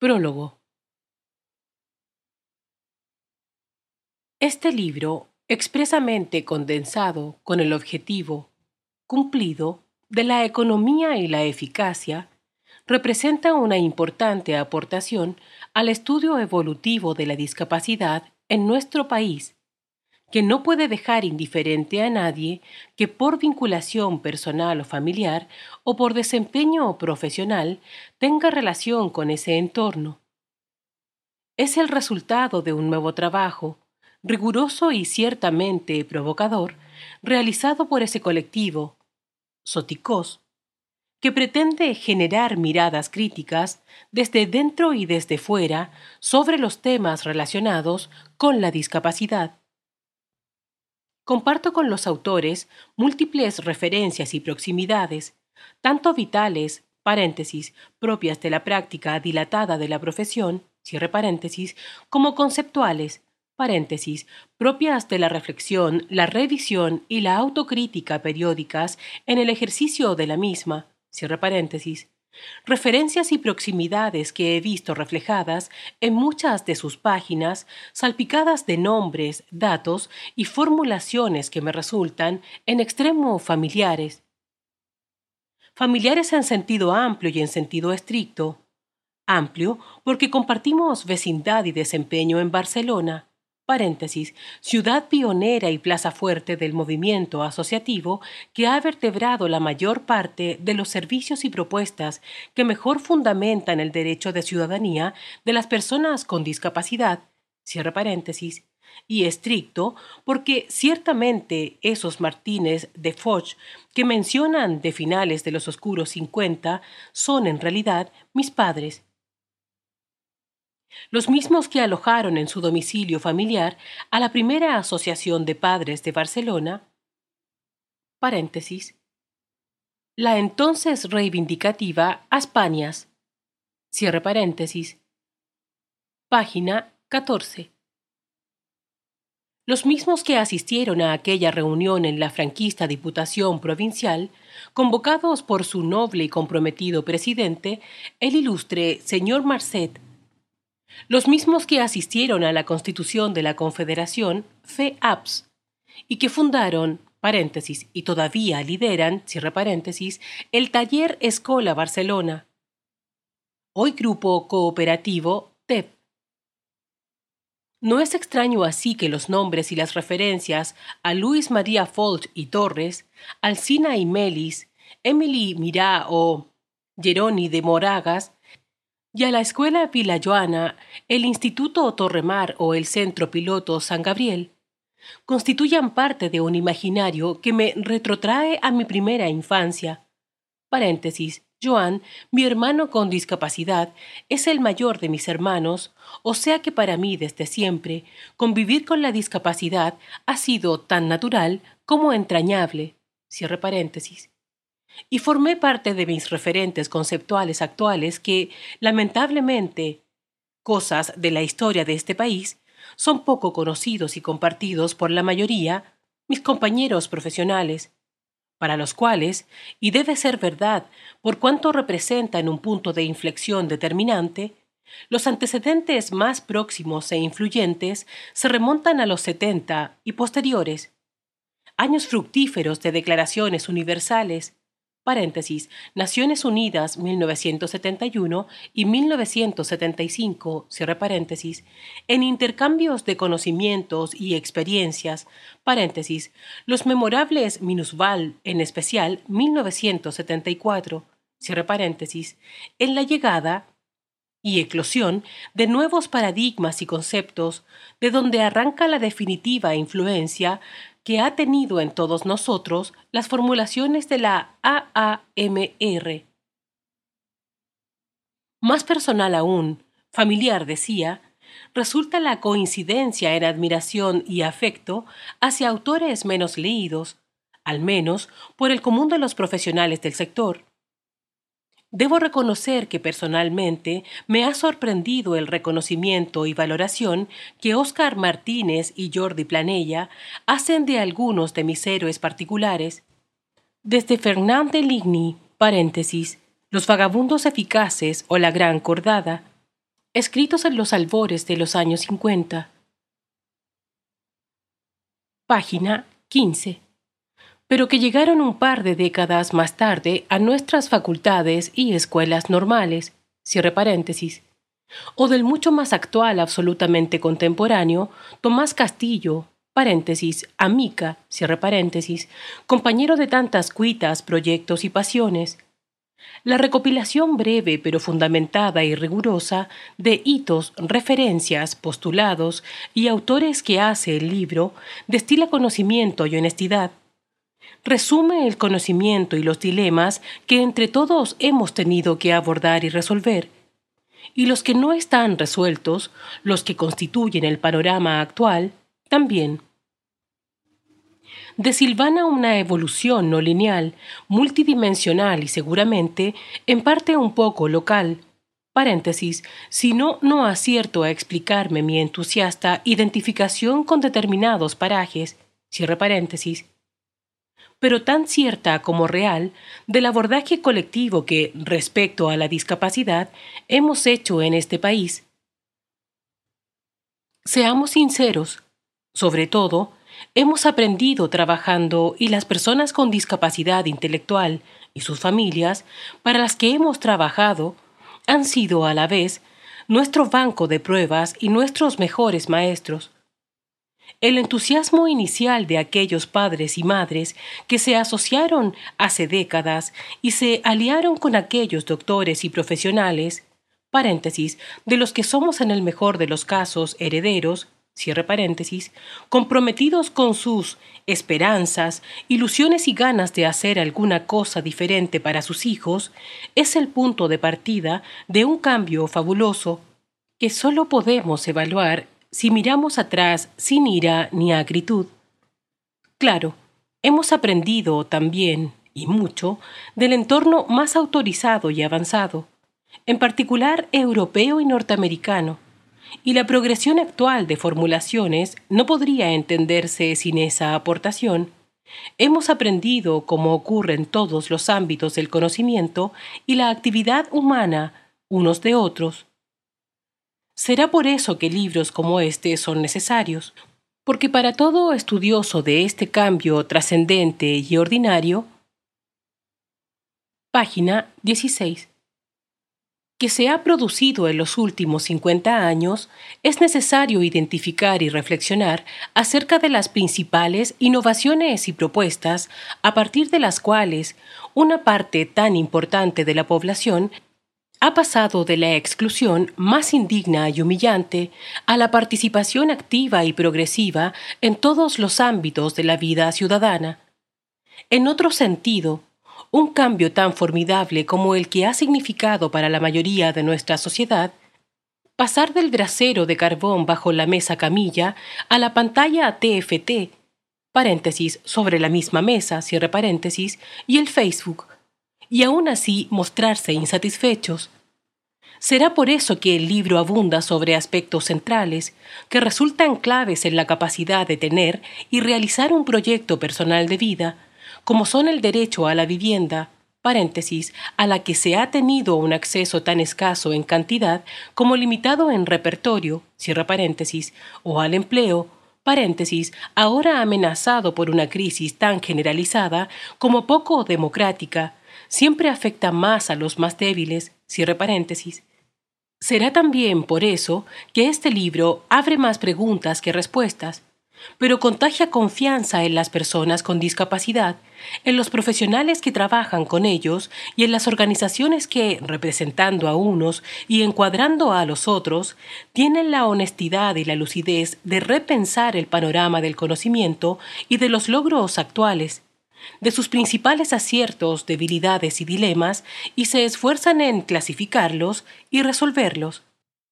Prólogo. Este libro, expresamente condensado con el objetivo cumplido de la economía y la eficacia, representa una importante aportación al estudio evolutivo de la discapacidad en nuestro país, que no puede dejar indiferente a nadie que por vinculación personal o familiar o por desempeño profesional tenga relación con ese entorno. Es el resultado de un nuevo trabajo, riguroso y ciertamente provocador, realizado por ese colectivo, Soticós, que pretende generar miradas críticas desde dentro y desde fuera sobre los temas relacionados con la discapacidad. Comparto con los autores múltiples referencias y proximidades, tanto vitales, paréntesis, propias de la práctica dilatada de la profesión, cierre paréntesis, como conceptuales, paréntesis, propias de la reflexión, la revisión y la autocrítica periódicas en el ejercicio de la misma, cierre paréntesis, referencias y proximidades que he visto reflejadas en muchas de sus páginas, salpicadas de nombres, datos y formulaciones que me resultan en extremo familiares. Familiares en sentido amplio y en sentido estricto. Amplio porque compartimos vecindad y desempeño en Barcelona, paréntesis, ciudad pionera y plaza fuerte del movimiento asociativo que ha vertebrado la mayor parte de los servicios y propuestas que mejor fundamentan el derecho de ciudadanía de las personas con discapacidad, cierre paréntesis, y estricto porque ciertamente esos Martínez de Foch que mencionan de finales de los oscuros 50 son en realidad mis padres, los mismos que alojaron en su domicilio familiar a la primera Asociación de Padres de Barcelona, paréntesis, la entonces reivindicativa Aspañas, cierre paréntesis, página 14. Los mismos que asistieron a aquella reunión en la franquista Diputación Provincial, convocados por su noble y comprometido presidente, el ilustre señor Marcet, los mismos que asistieron a la constitución de la Confederación FEAPS y que fundaron, paréntesis, y todavía lideran, cierre paréntesis, el Taller Escola Barcelona, hoy Grupo Cooperativo TEP. No es extraño así que los nombres y las referencias a Luis María Folch y Torres, Alsina y Melis, Emily Mirá o Geroni de Moragas, y a la Escuela Vilajoana, el Instituto Torremar o el Centro Piloto San Gabriel, constituyan parte de un imaginario que me retrotrae a mi primera infancia. Paréntesis, Joan, mi hermano con discapacidad, es el mayor de mis hermanos, o sea que para mí desde siempre convivir con la discapacidad ha sido tan natural como entrañable. Cierre paréntesis. Y formé parte de mis referentes conceptuales actuales que, lamentablemente, cosas de la historia de este país, son poco conocidos y compartidos por la mayoría, mis compañeros profesionales, para los cuales, y debe ser verdad por cuanto representan un punto de inflexión determinante, los antecedentes más próximos e influyentes se remontan a los 70 y posteriores, años fructíferos de declaraciones universales, paréntesis, Naciones Unidas 1971 y 1975, cierre paréntesis, en intercambios de conocimientos y experiencias, paréntesis, los memorables MINUSVAL, en especial 1974, cierre paréntesis, en la llegada y eclosión de nuevos paradigmas y conceptos, de donde arranca la definitiva influencia que ha tenido en todos nosotros las formulaciones de la AAMR. Más personal aún, familiar decía, resulta la coincidencia en admiración y afecto hacia autores menos leídos, al menos por el común de los profesionales del sector. Debo reconocer que personalmente me ha sorprendido el reconocimiento y valoración que Óscar Martínez y Jordi Planella hacen de algunos de mis héroes particulares. Desde Fernand de Ligny, paréntesis, Los Vagabundos Eficaces o La Gran Cordada, escritos en los albores de los años 50. Página 15. Pero que llegaron un par de décadas más tarde a nuestras facultades y escuelas normales, cierre paréntesis, o del mucho más actual absolutamente contemporáneo, Tomás Castillo, paréntesis, amica, cierre paréntesis, compañero de tantas cuitas, proyectos y pasiones. La recopilación breve pero fundamentada y rigurosa de hitos, referencias, postulados y autores que hace el libro destila conocimiento y honestidad. Resume el conocimiento y los dilemas que entre todos hemos tenido que abordar y resolver, y los que no están resueltos, los que constituyen el panorama actual, también. Desilvana una evolución no lineal, multidimensional y seguramente, en parte un poco local. Paréntesis, si no acierto a explicarme mi entusiasta identificación con determinados parajes, cierre paréntesis, pero tan cierta como real, del abordaje colectivo que, respecto a la discapacidad, hemos hecho en este país. Seamos sinceros, sobre todo, hemos aprendido trabajando y las personas con discapacidad intelectual y sus familias, para las que hemos trabajado, han sido a la vez nuestro banco de pruebas y nuestros mejores maestros. El entusiasmo inicial de aquellos padres y madres que se asociaron hace décadas y se aliaron con aquellos doctores y profesionales, paréntesis, de los que somos en el mejor de los casos herederos, cierre paréntesis, comprometidos con sus esperanzas, ilusiones y ganas de hacer alguna cosa diferente para sus hijos, es el punto de partida de un cambio fabuloso que solo podemos evaluar si miramos atrás sin ira ni acritud. Claro, hemos aprendido también, y mucho, del entorno más autorizado y avanzado, en particular europeo y norteamericano, y la progresión actual de formulaciones no podría entenderse sin esa aportación. Hemos aprendido, como ocurre en todos los ámbitos del conocimiento y la actividad humana, unos de otros. Será por eso que libros como este son necesarios, porque para todo estudioso de este cambio trascendente y ordinario, página 16, que se ha producido en los últimos 50 años, es necesario identificar y reflexionar acerca de las principales innovaciones y propuestas a partir de las cuales una parte tan importante de la población ha pasado de la exclusión más indigna y humillante a la participación activa y progresiva en todos los ámbitos de la vida ciudadana. En otro sentido, un cambio tan formidable como el que ha significado para la mayoría de nuestra sociedad, pasar del brasero de carbón bajo la mesa camilla a la pantalla TFT, paréntesis, sobre la misma mesa, cierre paréntesis, y el Facebook, y aún así mostrarse insatisfechos. Será por eso que el libro abunda sobre aspectos centrales, que resultan claves en la capacidad de tener y realizar un proyecto personal de vida, como son el derecho a la vivienda, paréntesis, a la que se ha tenido un acceso tan escaso en cantidad como limitado en repertorio, cierra paréntesis, o al empleo, paréntesis, ahora amenazado por una crisis tan generalizada como poco democrática, siempre afecta más a los más débiles, cierre paréntesis. Será también por eso que este libro abre más preguntas que respuestas, pero contagia confianza en las personas con discapacidad, en los profesionales que trabajan con ellos y en las organizaciones que, representando a unos y encuadrando a los otros, tienen la honestidad y la lucidez de repensar el panorama del conocimiento y de los logros actuales, de sus principales aciertos, debilidades y dilemas, y se esfuerzan en clasificarlos y resolverlos.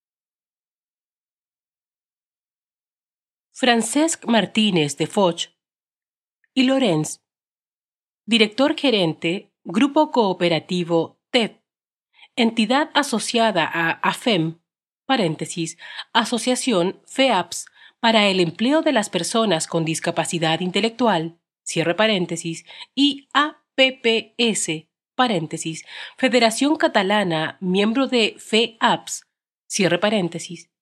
Francesc Martínez de Foix y Lorenz, director gerente, Grupo Cooperativo TEP, entidad asociada a AFEM, paréntesis, Asociación FEAPS, para el empleo de las personas con discapacidad intelectual, cierre paréntesis, y APPS, paréntesis, Federación Catalana, miembro de FEAPS, Cierre paréntesis.